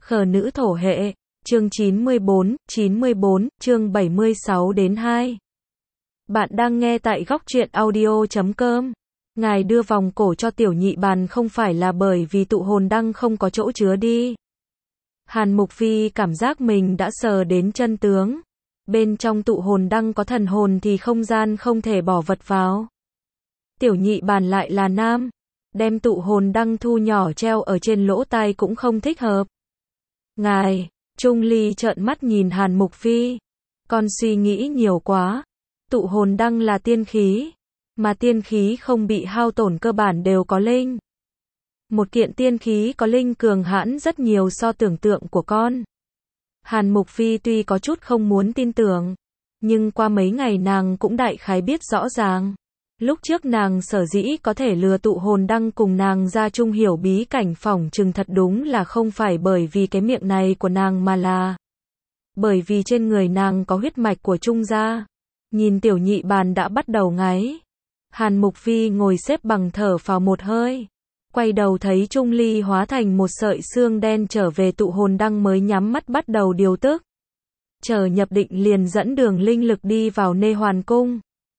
Khờ nữ thổ hệ, chương 94, chương 76 đến 2. Bạn đang nghe tại góc truyện audio.com. Ngài đưa vòng cổ cho tiểu nhị bàn không phải là bởi vì tụ hồn đăng không có chỗ chứa đi. Hàn Mục Phi cảm giác mình đã sờ đến chân tướng. Bên trong tụ hồn đăng có thần hồn thì không gian không thể bỏ vật vào. Tiểu nhị bàn lại là nam. Đem tụ hồn đăng thu nhỏ treo ở trên lỗ tai cũng không thích hợp. Ngài, Trung Ly trợn mắt nhìn Hàn Mục Phi. Con suy nghĩ nhiều quá. Tụ hồn đăng là tiên khí. Mà tiên khí không bị hao tổn cơ bản đều có linh. Một kiện tiên khí có linh cường hãn rất nhiều so tưởng tượng của con. Hàn Mục Phi tuy có chút không muốn tin tưởng. Nhưng qua mấy ngày nàng cũng đại khái biết rõ ràng. Lúc trước nàng sở dĩ có thể lừa tụ hồn đăng cùng nàng ra chung hiểu bí cảnh phỏng chừng thật đúng là không phải bởi vì cái miệng này của nàng mà là bởi vì trên người nàng có huyết mạch của Trung gia. Nhìn tiểu nhị bàn đã bắt đầu ngáy. Hàn Mục Phi ngồi xếp bằng thở phào một hơi. Quay đầu thấy Trung Ly hóa thành một sợi xương đen trở về tụ hồn đăng mới nhắm mắt bắt đầu điều tức. Chờ nhập định liền dẫn đường linh lực đi vào Nê Hoàn Cung.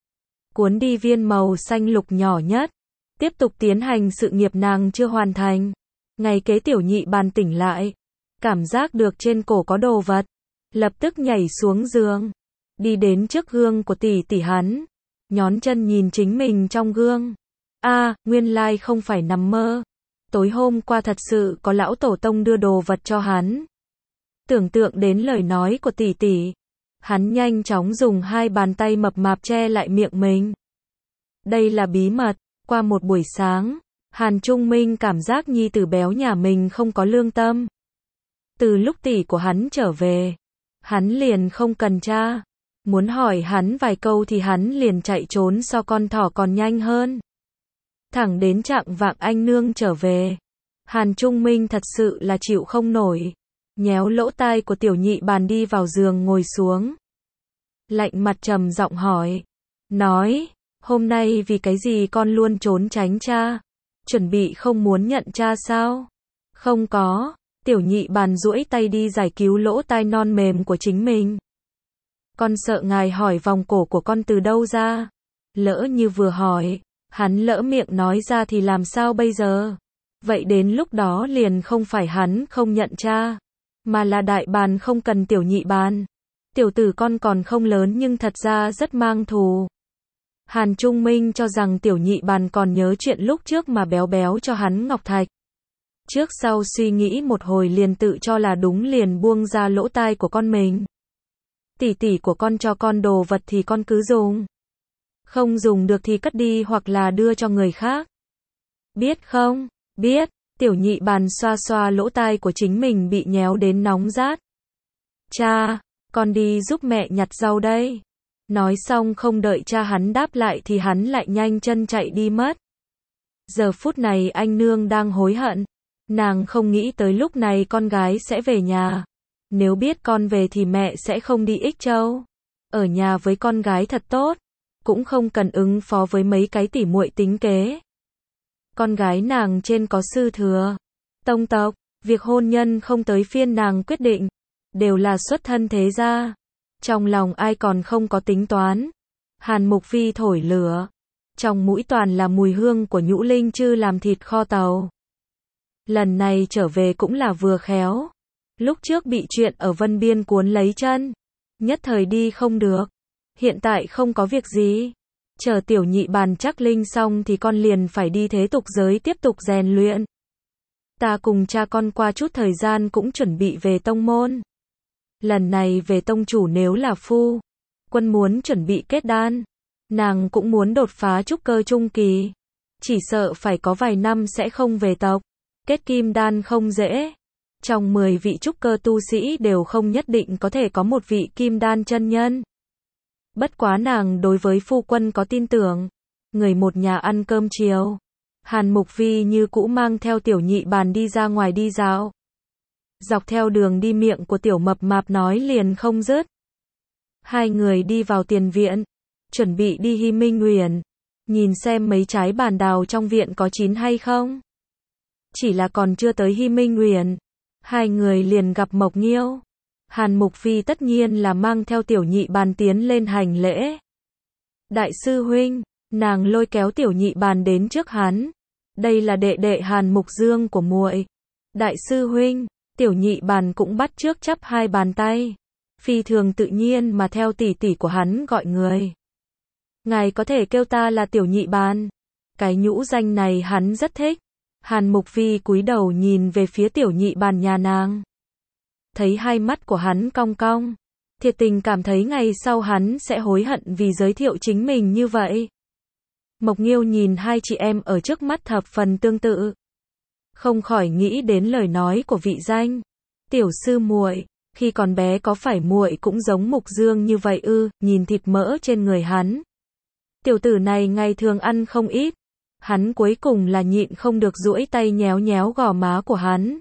Cuốn đi viên màu xanh lục nhỏ nhất. Tiếp tục tiến hành sự nghiệp nàng chưa hoàn thành. Ngày kế tiểu nhị bàn tỉnh lại. Cảm giác được trên cổ có đồ vật. Lập tức nhảy xuống giường. Đi đến trước gương của tỷ tỷ hắn. Nhón chân nhìn chính mình trong gương. Nguyên lai không phải nằm mơ. Tối hôm qua thật sự có lão tổ tông đưa đồ vật cho hắn. Tưởng tượng đến lời nói của tỷ tỷ. Hắn nhanh chóng dùng hai bàn tay mập mạp che lại miệng mình. Đây là bí mật. Qua một buổi sáng, Hàn Trung Minh cảm giác nhi tử béo nhà mình không có lương tâm. Từ lúc tỷ của hắn trở về, hắn liền không cần tra. Muốn hỏi hắn vài câu thì hắn liền chạy trốn so con thỏ còn nhanh hơn. Thẳng đến trạng vạng anh nương trở về. Hàn Trung Minh thật sự là chịu không nổi. Nhéo lỗ tai của tiểu nhị bàn đi vào giường ngồi xuống. Lạnh mặt trầm giọng hỏi. Nói, hôm nay vì cái gì con luôn trốn tránh cha? Chuẩn bị không muốn nhận cha sao? Không có. Tiểu nhị bàn duỗi tay đi giải cứu lỗ tai non mềm của chính mình. Con sợ ngài hỏi vòng cổ của con từ đâu ra. Lỡ như vừa hỏi, hắn lỡ miệng nói ra thì làm sao bây giờ? Vậy đến lúc đó liền không phải hắn không nhận cha, mà là đại bàn không cần tiểu nhị bàn. Tiểu tử con còn không lớn nhưng thật ra rất mang thù. Hàn Trung Minh cho rằng tiểu nhị bàn còn nhớ chuyện lúc trước mà béo béo cho hắn ngọc thạch. Trước sau suy nghĩ một hồi liền tự cho là đúng liền buông ra lỗ tai của con mình. Tỷ tỷ của con cho con đồ vật thì con cứ dùng. Không dùng được thì cất đi hoặc là đưa cho người khác. Biết không? Biết. Tiểu nhị bàn xoa xoa lỗ tai của chính mình bị nhéo đến nóng rát. Cha, con đi giúp mẹ nhặt rau đây. Nói xong không đợi cha hắn đáp lại thì hắn lại nhanh chân chạy đi mất. Giờ phút này anh nương đang hối hận. Nàng không nghĩ tới lúc này con gái sẽ về nhà. Nếu biết con về thì mẹ sẽ không đi Ích Châu. Ở nhà với con gái thật tốt. Cũng không cần ứng phó với mấy cái tỉ muội tính kế. Con gái nàng trên có sư thừa, tông tộc, việc hôn nhân không tới phiên nàng quyết định. Đều là xuất thân thế gia. Trong lòng ai còn không có tính toán. Hàn Mục Phi thổi lửa. Trong mũi toàn là mùi hương của nhũ linh chư làm thịt kho tàu. Lần này trở về cũng là vừa khéo. Lúc trước bị chuyện ở Vân Biên cuốn lấy chân. Nhất thời đi không được. Hiện tại không có việc gì. Chờ tiểu nhị bàn chắc linh xong thì con liền phải đi thế tục giới tiếp tục rèn luyện. Ta cùng cha con qua chút thời gian cũng chuẩn bị về tông môn. Lần này về tông chủ nếu là phu quân muốn chuẩn bị kết đan. Nàng cũng muốn đột phá trúc cơ trung kỳ. Chỉ sợ phải có vài năm sẽ không về tộc. Kết kim đan không dễ. Trong 10 vị trúc cơ tu sĩ đều không nhất định có thể có một vị kim đan chân nhân. Bất quá nàng đối với phu quân có tin tưởng. Người một nhà ăn cơm chiều. Hàn Mục Phi như cũ mang theo tiểu nhị bàn đi ra ngoài đi dạo. Dọc theo đường đi miệng của tiểu mập mạp nói liền không dứt. Hai người đi vào tiền viện. Chuẩn bị đi Hy Minh Uyển. Nhìn xem mấy trái bàn đào trong viện có chín hay không. Chỉ là còn chưa tới Hy Minh Uyển. hai người liền gặp Mộc Nghiêu. Hàn Mục Phi tất nhiên là mang theo tiểu nhị bàn tiến lên hành lễ. Đại sư huynh, nàng lôi kéo tiểu nhị bàn đến trước hắn. Đây là đệ đệ Hàn Mục Dương của muội. Đại sư huynh, tiểu nhị bàn cũng bắt chước chắp hai bàn tay. Phi thường tự nhiên mà theo tỷ tỷ của hắn gọi người. Ngài có thể kêu ta là tiểu nhị bàn. Cái nhũ danh này hắn rất thích. Hàn Mục Phi cúi đầu nhìn về phía tiểu nhị bàn nhà nàng. Thấy hai mắt của hắn cong cong. Thiệt tình cảm thấy ngày sau hắn sẽ hối hận vì giới thiệu chính mình như vậy. Mộc Nghiêu nhìn hai chị em ở trước mắt thập phần tương tự. Không khỏi nghĩ đến lời nói của vị danh. Tiểu sư muội, khi còn bé có phải muội cũng giống Mục Dương như vậy ư? Nhìn thịt mỡ trên người hắn. Tiểu tử này ngày thường ăn không ít. Hắn cuối cùng là nhịn không được duỗi tay nhéo nhéo gò má của hắn.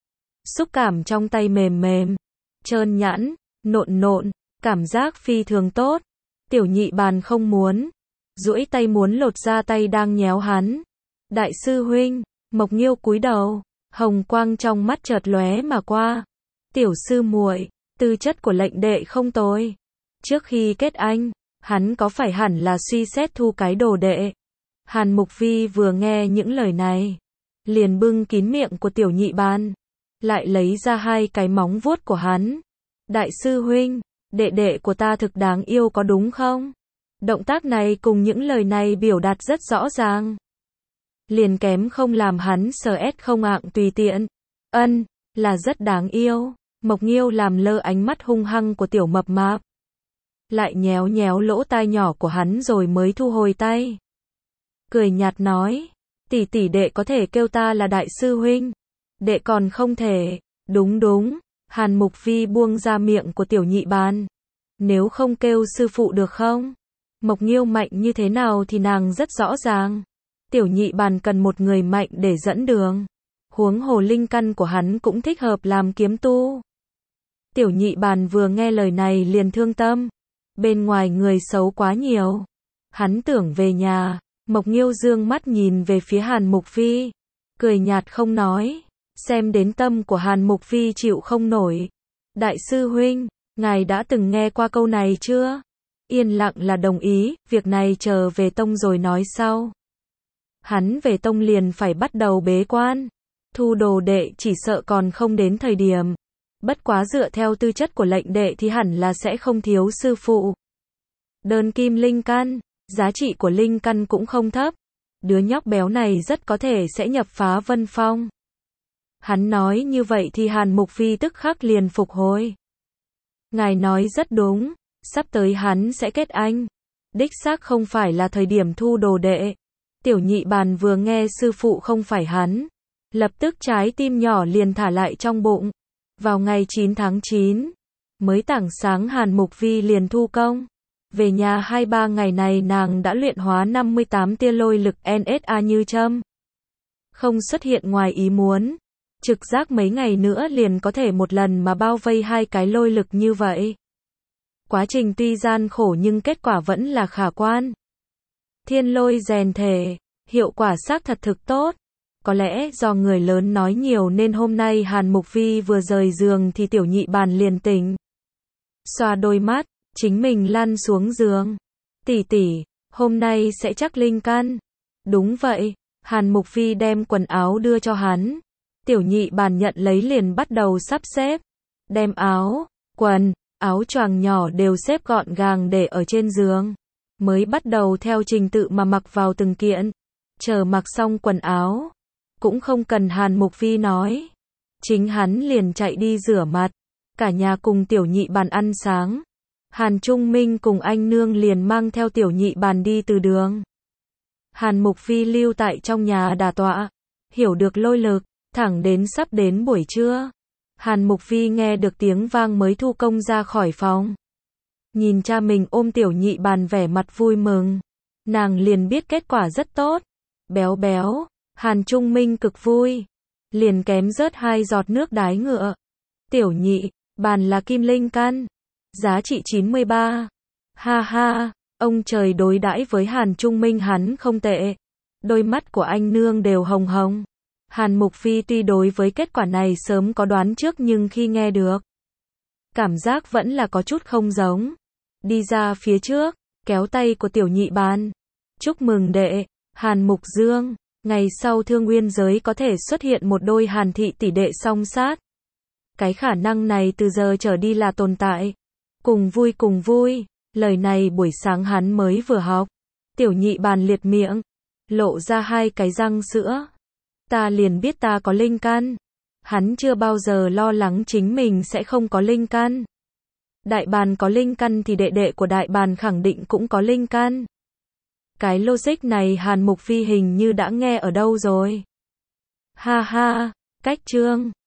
Xúc cảm trong tay mềm mềm, trơn nhẵn, nộn nộn, cảm giác phi thường tốt. Tiểu nhị bàn không muốn, duỗi tay muốn lột ra tay đang nhéo hắn. Đại sư huynh, Mộc Nghiêu cúi đầu, hồng quang trong mắt chợt lóe mà qua. Tiểu sư muội, tư chất của lệnh đệ không tồi. Trước khi kết anh, hắn có phải hẳn là suy xét thu cái đồ đệ. Hàn Mục Phi vừa nghe những lời này, liền bưng kín miệng của tiểu nhị bàn, lại lấy ra hai cái móng vuốt của hắn. Đại sư huynh, đệ đệ của ta thực đáng yêu có đúng không? Động tác này cùng những lời này biểu đạt rất rõ ràng. Liền kém không làm hắn không ạng tùy tiện. Ân, là rất đáng yêu. Mộc Nghiêu làm lơ ánh mắt hung hăng của tiểu mập mạp. Lại nhéo nhéo lỗ tai nhỏ của hắn rồi mới thu hồi tay. Cười nhạt nói, tỷ tỷ đệ có thể kêu ta là đại sư huynh. Đệ còn không thể. Đúng đúng, Hàn Mục Phi buông ra miệng của tiểu nhị bàn. Nếu không kêu sư phụ được không? Mộc Nghiêu mạnh như thế nào thì nàng rất rõ ràng. Tiểu nhị bàn cần một người mạnh để dẫn đường. Huống hồ linh căn của hắn cũng thích hợp làm kiếm tu. Tiểu nhị bàn vừa nghe lời này liền thương tâm. Bên ngoài người xấu quá nhiều. Hắn tưởng về nhà. Mộc Nghiêu dương mắt nhìn về phía Hàn Mục Phi. Cười nhạt không nói. Xem đến tâm của Hàn Mục Phi chịu không nổi. Đại sư huynh, ngài đã từng nghe qua câu này chưa? Yên lặng là đồng ý, việc này chờ về tông rồi nói sau. Hắn về tông liền phải bắt đầu bế quan. Thu đồ đệ chỉ sợ còn không đến thời điểm. Bất quá dựa theo tư chất của lệnh đệ thì hẳn là sẽ không thiếu sư phụ. Đơn kim linh căn, giá trị của linh căn cũng không thấp. Đứa nhóc béo này rất có thể sẽ nhập phá Vân Phong. Hắn nói như vậy thì Hàn Mục Phi tức khắc liền phục hồi. Ngài nói rất đúng, sắp tới hắn sẽ kết anh. Đích xác không phải là thời điểm thu đồ đệ. Tiểu nhị bàn vừa nghe sư phụ không phải hắn. Lập tức trái tim nhỏ liền thả lại trong bụng. Vào ngày 9 tháng 9, mới tảng sáng Hàn Mục Phi liền thu công. Về nhà 2-3 ngày này nàng đã luyện hóa 58 tia lôi lực NSA như châm. Không xuất hiện ngoài ý muốn. Trực giác mấy ngày nữa liền có thể một lần mà bao vây hai cái lôi lực như vậy. Quá trình tuy gian khổ nhưng kết quả vẫn là khả quan. Thiên lôi rèn thể, hiệu quả xác thật thực tốt. Có lẽ do người lớn nói nhiều nên hôm nay Hàn Mục Phi vừa rời giường thì tiểu nhị bàn liền tỉnh. Xoa đôi mắt, chính mình lăn xuống giường. Tỷ tỷ, hôm nay sẽ chắc linh căn. Đúng vậy, Hàn Mục Phi đem quần áo đưa cho hắn. Tiểu nhị bàn nhận lấy liền bắt đầu sắp xếp. Đem áo, quần, áo choàng nhỏ đều xếp gọn gàng để ở trên giường. Mới bắt đầu theo trình tự mà mặc vào từng kiện. Chờ mặc xong quần áo. Cũng không cần Hàn Mục Phi nói. Chính hắn liền chạy đi rửa mặt. Cả nhà cùng tiểu nhị bàn ăn sáng. Hàn Trung Minh cùng anh nương liền mang theo tiểu nhị bàn đi từ đường. Hàn Mục Phi lưu tại trong nhà đả tọa. Hiểu được lôi lực. Thẳng đến sắp đến buổi trưa. Hàn Mục Phi nghe được tiếng vang mới thu công ra khỏi phòng. Nhìn cha mình ôm tiểu nhị bàn vẻ mặt vui mừng. Nàng liền biết kết quả rất tốt. Béo béo. Hàn Trung Minh cực vui. Liền kém rớt 2 giọt nước đái ngựa. Tiểu nhị bàn là kim linh căn. Giá trị 93. Ha ha. Ông trời đối đãi với Hàn Trung Minh hắn không tệ. Đôi mắt của anh nương đều hồng hồng. Hàn Mục Phi tuy đối với kết quả này sớm có đoán trước nhưng khi nghe được, cảm giác vẫn là có chút không giống. Đi ra phía trước, kéo tay của Tiểu Nhị Bàn. Chúc mừng đệ, Hàn Mục Dương. Ngày sau Thương Nguyên giới có thể xuất hiện một đôi Hàn thị tỷ đệ song sát. Cái khả năng này từ giờ trở đi là tồn tại. Cùng vui. Lời này buổi sáng hắn mới vừa học. Tiểu Nhị Bàn liệt miệng, lộ ra hai cái răng sữa. Ta liền biết ta có linh căn. Hắn chưa bao giờ lo lắng chính mình sẽ không có linh căn. Đại Bàn có linh căn thì đệ đệ của Đại Bàn khẳng định cũng có linh căn. Cái logic này Hàn Mục Phi hình như đã nghe ở đâu rồi. Ha ha, cách chương.